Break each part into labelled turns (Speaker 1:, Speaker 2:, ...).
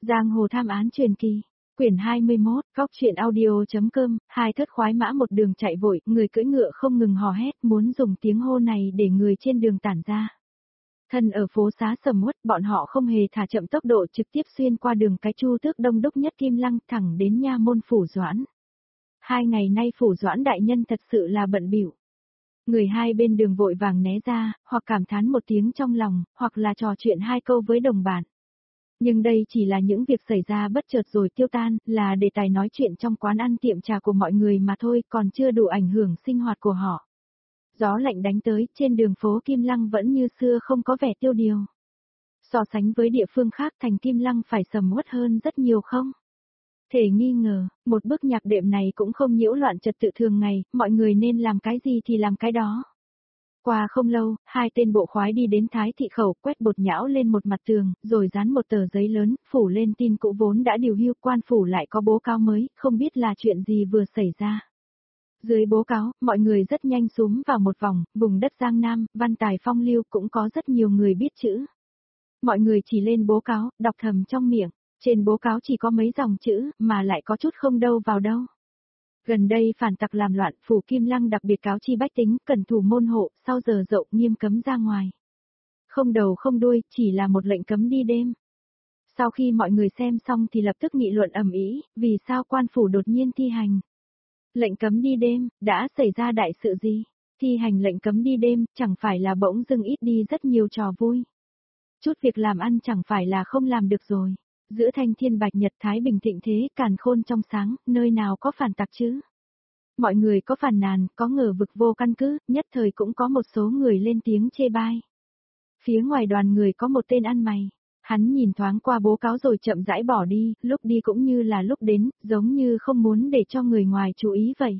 Speaker 1: Giang hồ tham án truyền kỳ. Quyển 21, góc truyện audio.com, hai thất khoái mã một đường chạy vội, người cưỡi ngựa không ngừng hò hét, muốn dùng tiếng hô này để người trên đường tản ra. Thân ở phố xá sầm uất, bọn họ không hề thả chậm tốc độ, trực tiếp xuyên qua đường cái Chu Tước đông đúc nhất Kim Lăng thẳng đến nha môn Phủ Doãn. 2 ngày nay Phủ Doãn đại nhân thật sự là bận bịu. Người hai bên đường vội vàng né ra, hoặc cảm thán một tiếng trong lòng, hoặc là trò chuyện hai câu với đồng bạn. Nhưng đây chỉ là những việc xảy ra bất chợt rồi tiêu tan, là đề tài nói chuyện trong quán ăn tiệm trà của mọi người mà thôi, còn chưa đủ ảnh hưởng sinh hoạt của họ. Gió lạnh đánh tới, trên đường phố Kim Lăng vẫn như xưa không có vẻ tiêu điều. So sánh với địa phương khác thành Kim Lăng phải sầm uất hơn rất nhiều không? Thể nghi ngờ, một bức nhạc đệm này cũng không nhiễu loạn trật tự thường ngày, mọi người nên làm cái gì thì làm cái đó. Qua không lâu, hai tên bộ khoái đi đến Thái Thị Khẩu, quét bột nhão lên một mặt tường, rồi dán một tờ giấy lớn, phủ lên tin cũ vốn đã điều hưu, quan phủ lại có bố cáo mới, không biết là chuyện gì vừa xảy ra. Dưới bố cáo, mọi người rất nhanh súm vào một vòng, vùng đất Giang Nam, văn tài phong lưu cũng có rất nhiều người biết chữ. Mọi người chỉ lên bố cáo, đọc thầm trong miệng, trên bố cáo chỉ có mấy dòng chữ, mà lại có chút không đâu vào đâu. Gần đây phản tặc làm loạn, Phủ Kim Lăng đặc biệt cáo chi bách tính, cẩn thủ môn hộ, sau giờ dậu nghiêm cấm ra ngoài. Không đầu không đuôi, chỉ là một lệnh cấm đi đêm. Sau khi mọi người xem xong thì lập tức nghị luận ầm ĩ, vì sao quan phủ đột nhiên thi hành. Lệnh cấm đi đêm, đã xảy ra đại sự gì? Thi hành lệnh cấm đi đêm, chẳng phải là bỗng dưng ít đi rất nhiều trò vui. Chút việc làm ăn chẳng phải là không làm được rồi. Giữa thanh thiên bạch nhật thái bình thịnh thế, càn khôn trong sáng, nơi nào có phản tặc chứ? Mọi người có phàn nàn, có ngờ vực vô căn cứ, nhất thời cũng có một số người lên tiếng chê bai. Phía ngoài đoàn người có một tên ăn mày. Hắn nhìn thoáng qua bố cáo rồi chậm rãi bỏ đi, lúc đi cũng như là lúc đến, giống như không muốn để cho người ngoài chú ý vậy.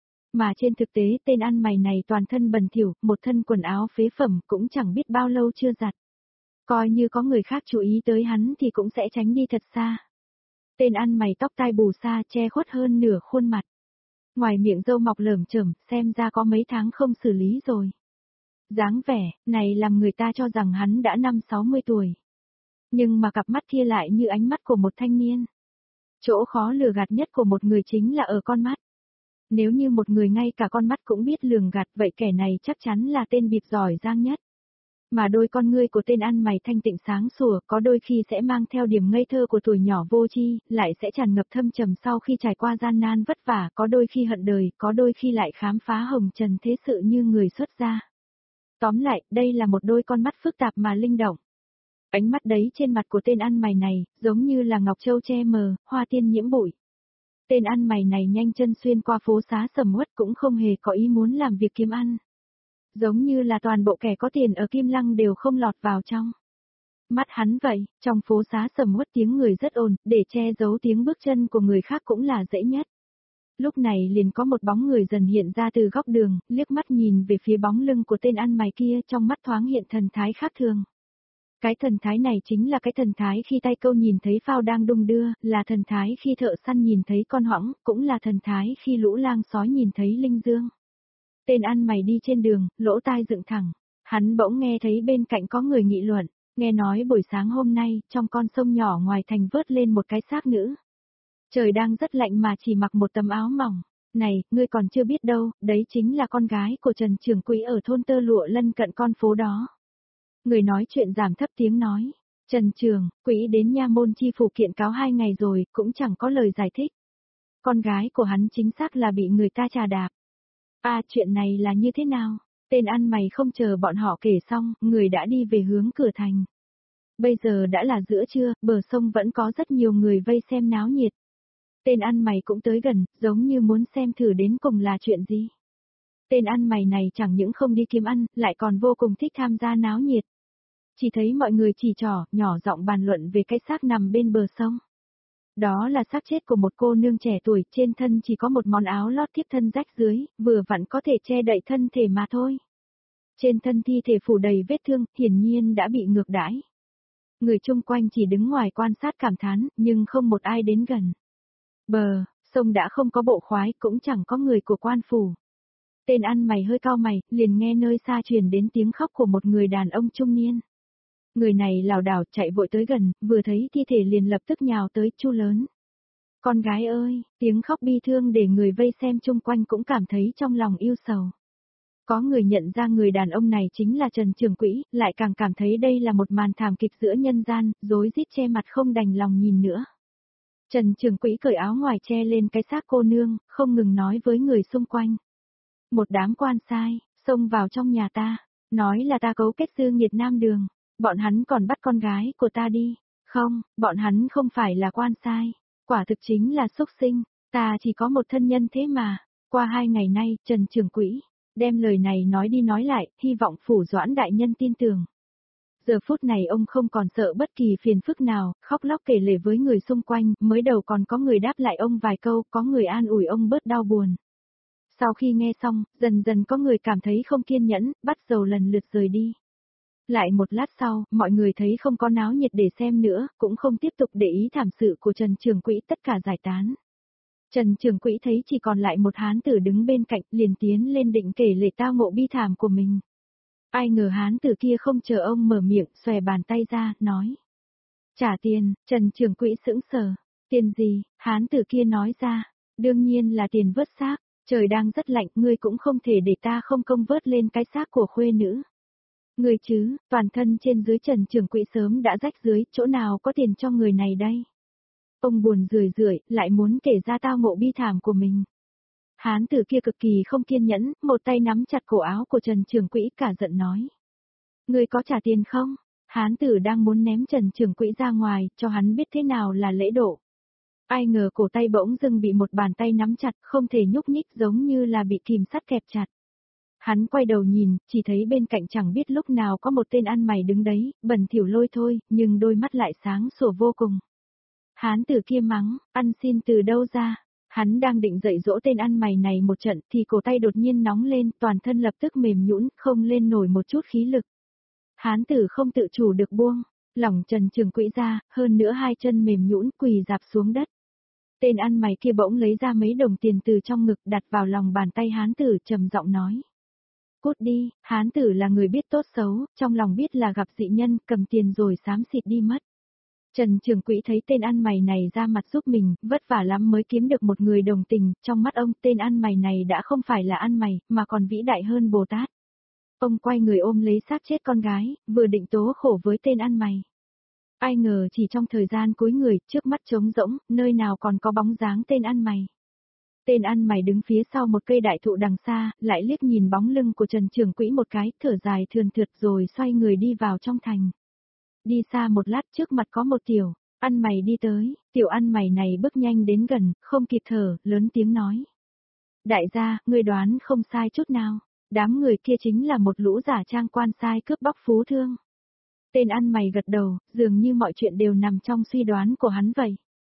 Speaker 1: Mà trên thực tế tên ăn mày này toàn thân bẩn thỉu, một thân quần áo phế phẩm cũng chẳng biết bao lâu chưa giặt. Coi như có người khác chú ý tới hắn thì cũng sẽ tránh đi thật xa. Tên ăn mày tóc tai bù xa che khuất hơn nửa khuôn mặt. Ngoài miệng râu mọc lởm chởm, xem ra có mấy tháng không xử lý rồi. Dáng vẻ, này làm người ta cho rằng hắn đã 50-60 tuổi. Nhưng mà cặp mắt kia lại như ánh mắt của một thanh niên. Chỗ khó lừa gạt nhất của một người chính là ở con mắt. Nếu như một người ngay cả con mắt cũng biết lường gạt vậy kẻ này chắc chắn là tên bịp giỏi giang nhất. Mà đôi con ngươi của tên ăn mày thanh tịnh sáng sủa, có đôi khi sẽ mang theo điểm ngây thơ của tuổi nhỏ vô tri, lại sẽ tràn ngập thâm trầm sau khi trải qua gian nan vất vả, có đôi khi hận đời, có đôi khi lại khám phá hồng trần thế sự như người xuất gia. Tóm lại, đây là một đôi con mắt phức tạp mà linh động. Ánh mắt đấy trên mặt của tên ăn mày này, giống như là ngọc châu che mờ, hoa tiên nhiễm bụi. Tên ăn mày này nhanh chân xuyên qua phố xá sầm uất cũng không hề có ý muốn làm việc kiếm ăn. Giống như là toàn bộ kẻ có tiền ở Kim Lăng đều không lọt vào trong. Mắt hắn vậy, trong phố xá sầm uất tiếng người rất ồn, để che giấu tiếng bước chân của người khác cũng là dễ nhất. Lúc này liền có một bóng người dần hiện ra từ góc đường, liếc mắt nhìn về phía bóng lưng của tên ăn mày kia, trong mắt thoáng hiện thần thái khác thường. Cái thần thái này chính là cái thần thái khi tay câu nhìn thấy phao đang đung đưa, là thần thái khi thợ săn nhìn thấy con hoỏng, cũng là thần thái khi lũ lang sói nhìn thấy linh dương. Tên ăn mày đi trên đường, lỗ tai dựng thẳng. Hắn bỗng nghe thấy bên cạnh có người nghị luận, nghe nói buổi sáng hôm nay, trong con sông nhỏ ngoài thành vớt lên một cái xác nữ. Trời đang rất lạnh mà chỉ mặc một tấm áo mỏng. Này, ngươi còn chưa biết đâu, đấy chính là con gái của Trần Trưởng Quỹ ở thôn Tơ Lụa lân cận con phố đó. Người nói chuyện giảm thấp tiếng nói, Trần Trường, Quỹ đến nha môn chi phủ kiện cáo 2 ngày rồi, cũng chẳng có lời giải thích. Con gái của hắn chính xác là bị người ta trà đạp. Chuyện này là như thế nào? Tên ăn mày không chờ bọn họ kể xong, người đã đi về hướng cửa thành. Bây giờ đã là giữa trưa, bờ sông vẫn có rất nhiều người vây xem náo nhiệt. Tên ăn mày cũng tới gần, giống như muốn xem thử đến cùng là chuyện gì. Tên ăn mày này chẳng những không đi kiếm ăn, lại còn vô cùng thích tham gia náo nhiệt. Chỉ thấy mọi người chỉ trỏ, nhỏ giọng bàn luận về cái xác nằm bên bờ sông. Đó là xác chết của một cô nương trẻ tuổi, trên thân chỉ có một món áo lót tiếp thân rách dưới, vừa vặn có thể che đậy thân thể mà thôi. Trên thân thi thể phủ đầy vết thương, hiển nhiên đã bị ngược đãi. Người chung quanh chỉ đứng ngoài quan sát cảm thán, nhưng không một ai đến gần. Bờ sông đã không có bộ khoái, cũng chẳng có người của quan phủ. Tên ăn mày hơi cau mày, liền nghe nơi xa truyền đến tiếng khóc của một người đàn ông trung niên. Người này lảo đảo chạy vội tới gần, vừa thấy thi thể liền lập tức nhào tới chu lớn. Con gái ơi, tiếng khóc bi thương để người vây xem chung quanh cũng cảm thấy trong lòng yêu sầu. Có người nhận ra người đàn ông này chính là Trần Trường Quỹ, lại càng cảm thấy đây là một màn thảm kịch giữa nhân gian, rối rít che mặt không đành lòng nhìn nữa. Trần Trường Quỹ cởi áo ngoài che lên cái xác cô nương, không ngừng nói với người xung quanh. Một đám quan sai, xông vào trong nhà ta, nói là ta cấu kết sư nghiệt nam đường, bọn hắn còn bắt con gái của ta đi. Không, bọn hắn không phải là quan sai, quả thực chính là xúc sinh, ta chỉ có một thân nhân thế mà. Qua 2 ngày nay, Trần Trường Quỹ đem lời này nói đi nói lại, hy vọng Phủ Doãn đại nhân tin tưởng. Giờ phút này ông không còn sợ bất kỳ phiền phức nào, khóc lóc kể lể với người xung quanh, mới đầu còn có người đáp lại ông vài câu, có người an ủi ông bớt đau buồn. Sau khi nghe xong, dần dần có người cảm thấy không kiên nhẫn, bắt đầu lần lượt rời đi. Lại một lát sau, mọi người thấy không có náo nhiệt để xem nữa, cũng không tiếp tục để ý thảm sự của Trần Trường Quỹ, tất cả giải tán. Trần Trường Quỹ thấy chỉ còn lại một hán tử đứng bên cạnh, liền tiến lên định kể lể tao ngộ bi thảm của mình. Ai ngờ hán tử kia không chờ ông mở miệng, xòe bàn tay ra, nói. Trả tiền, Trần Trường Quỹ sững sờ. Tiền gì? Hán tử kia nói ra. Đương nhiên là tiền vớt xác, trời đang rất lạnh, ngươi cũng không thể để ta không công vớt lên cái xác của khuê nữ. Ngươi chứ, toàn thân trên dưới Trần Trường Quỹ sớm đã rách dưới, chỗ nào có tiền cho người này đây? Ông buồn rười rượi, lại muốn kể ra tao ngộ bi thảm của mình. Hán tử kia cực kỳ không kiên nhẫn, một tay nắm chặt cổ áo của Trần Trường Quỹ cả giận nói. Ngươi có trả tiền không? Hán tử đang muốn ném Trần Trường Quỹ ra ngoài, cho hắn biết thế nào là lễ độ. Ai ngờ cổ tay bỗng dưng bị một bàn tay nắm chặt, không thể nhúc nhích giống như là bị kìm sắt kẹp chặt. Hắn quay đầu nhìn, chỉ thấy bên cạnh chẳng biết lúc nào có một tên ăn mày đứng đấy, bẩn thỉu lôi thôi, nhưng đôi mắt lại sáng sủa vô cùng. Hán tử kia mắng, ăn xin từ đâu ra? Hắn đang định dạy dỗ tên ăn mày này một trận thì cổ tay đột nhiên nóng lên, toàn thân lập tức mềm nhũn, không lên nổi một chút khí lực. Hán tử không tự chủ được buông, lỏng Trần Trường Quỹ ra, hơn nữa hai chân mềm nhũn quỳ dạp xuống đất. Tên ăn mày kia bỗng lấy ra mấy đồng tiền từ trong ngực đặt vào lòng bàn tay hán tử trầm giọng nói. Cút đi, hán tử là người biết tốt xấu, trong lòng biết là gặp dị nhân, cầm tiền rồi xám xịt đi mất. Trần Trường Quỹ thấy tên ăn mày này ra mặt giúp mình, vất vả lắm mới kiếm được một người đồng tình, trong mắt ông tên ăn mày này đã không phải là ăn mày, mà còn vĩ đại hơn Bồ Tát. Ông quay người ôm lấy xác chết con gái, vừa định tố khổ với tên ăn mày. Ai ngờ chỉ trong thời gian cúi người, trước mắt trống rỗng, nơi nào còn có bóng dáng tên ăn mày. Tên ăn mày đứng phía sau một cây đại thụ đằng xa, lại liếc nhìn bóng lưng của Trần Trường Quỹ một cái, thở dài thườn thượt rồi xoay người đi vào trong thành. Đi xa một lát trước mặt có một tiểu ăn mày đi tới, tiểu ăn mày này bước nhanh đến gần, không kịp thở, lớn tiếng nói. Đại gia, ngươi đoán không sai chút nào, đám người kia chính là một lũ giả trang quan sai cướp bóc phú thương. Tên ăn mày gật đầu, dường như mọi chuyện đều nằm trong suy đoán của hắn vậy.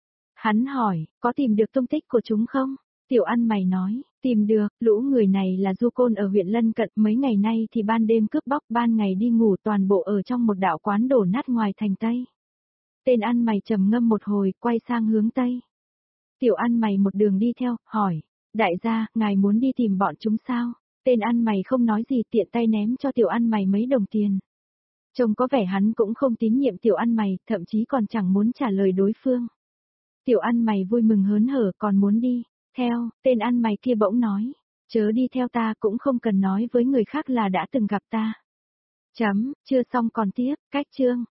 Speaker 1: Hắn hỏi, có tìm được tung tích của chúng không? Tiểu ăn mày nói, tìm được, lũ người này là du côn ở huyện lân cận, mấy ngày nay thì ban đêm cướp bóc, ban ngày đi ngủ, toàn bộ ở trong một đạo quán đổ nát ngoài thành Tây. Tên ăn mày trầm ngâm một hồi, quay sang hướng Tây. Tiểu ăn mày một đường đi theo, hỏi, đại gia, ngài muốn đi tìm bọn chúng sao? Tên ăn mày không nói gì, tiện tay ném cho tiểu ăn mày mấy đồng tiền. Trông có vẻ hắn cũng không tín nhiệm tiểu ăn mày, thậm chí còn chẳng muốn trả lời đối phương. Tiểu ăn mày vui mừng hớn hở, còn muốn đi. Theo, tên ăn mày kia bỗng nói, chớ đi theo ta, cũng không cần nói với người khác là đã từng gặp ta. Chấm, chưa xong còn tiếp, cách chương.